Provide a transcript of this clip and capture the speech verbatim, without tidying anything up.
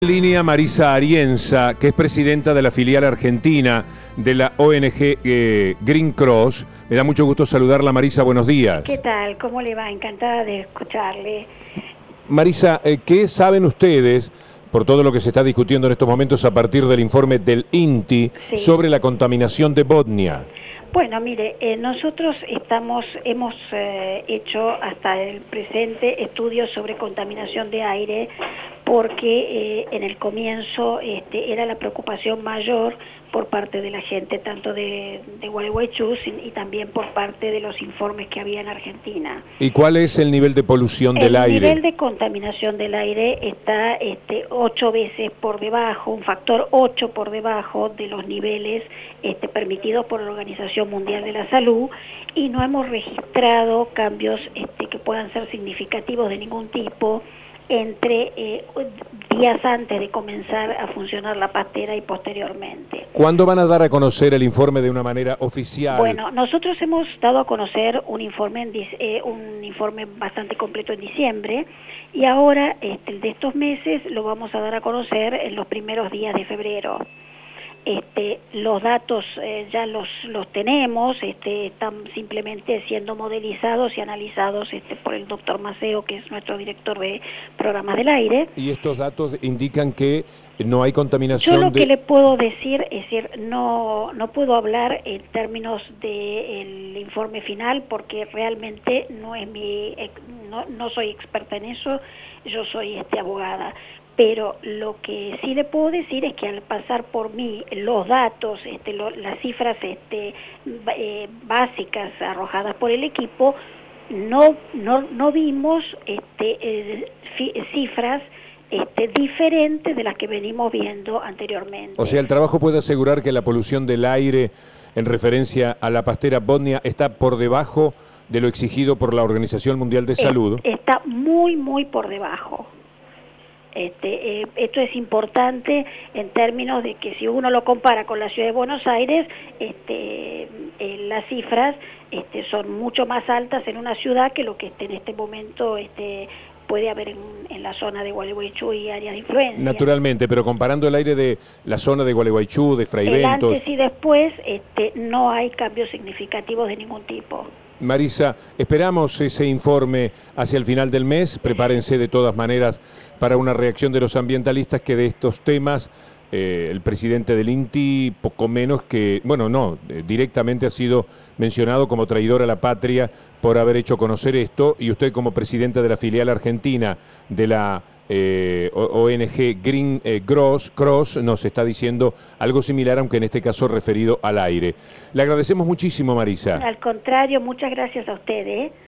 Línea Marisa Arienza, que es presidenta de la filial argentina de la O N G eh, Green Cross. Me da mucho gusto saludarla, Marisa, buenos días. ¿Qué tal? ¿Cómo le va? Encantada de escucharle. Marisa, eh, ¿qué saben ustedes, por todo lo que se está discutiendo en estos momentos a partir del informe del I N T I, sí, sobre la contaminación de Botnia? Bueno, mire, eh, nosotros estamos, hemos eh, hecho hasta el presente estudios sobre contaminación de aire porque eh, en el comienzo este, era la preocupación mayor por parte de la gente, tanto de, de Gualeguaychú y también por parte de los informes que había en Argentina. ¿Y cuál es el nivel de polución del aire? El nivel de contaminación del aire está este, ocho veces por debajo, un factor ocho por debajo de los niveles este, permitidos por la Organización Mundial de la Salud, y no hemos registrado cambios este, que puedan ser significativos de ningún tipo entre eh, días antes de comenzar a funcionar la pastera y posteriormente. ¿Cuándo van a dar a conocer el informe de una manera oficial? Bueno, nosotros hemos dado a conocer un informe, en, eh, un informe bastante completo en diciembre, y ahora este, el de estos meses lo vamos a dar a conocer en los primeros días de febrero. Este, los datos eh, ya los, los tenemos, este, están simplemente siendo modelizados y analizados este, por el doctor Maceo, que es nuestro director de programas del aire. ¿Y estos datos indican que no hay contaminación? Yo lo de... que le puedo decir, es decir, no, no puedo hablar en términos del informe final porque realmente no es mi, no, no soy experta en eso, yo soy este, abogada. Pero lo que sí le puedo decir es que al pasar por mí los datos, este, lo, las cifras este, eh, básicas arrojadas por el equipo, no, no, no vimos este, eh, cifras este, diferentes de las que venimos viendo anteriormente. O sea, el trabajo puede asegurar que la polución del aire en referencia a la pastera Botnia está por debajo de lo exigido por la Organización Mundial de Salud. Está muy, muy por debajo. Este, eh, esto es importante en términos de que si uno lo compara con la ciudad de Buenos Aires, este, eh, las cifras este, son mucho más altas en una ciudad que lo que este, en este momento este, puede haber en, en la zona de Gualeguaychú y áreas de influencia. Naturalmente, pero comparando el aire de la zona de Gualeguaychú, de Frei Bentos... El antes y después este, no hay cambios significativos de ningún tipo. Marisa, esperamos ese informe hacia el final del mes. Prepárense de todas maneras para una reacción de los ambientalistas, que de estos temas eh, el presidente del I N T I, poco menos que, bueno, no, eh, directamente ha sido mencionado como traidor a la patria por haber hecho conocer esto, y usted como presidenta de la filial argentina de la Eh, O N G Green eh, Cross, Cross nos está diciendo algo similar, aunque en este caso referido al aire. Le agradecemos muchísimo, Marisa. Al contrario, muchas gracias a ustedes.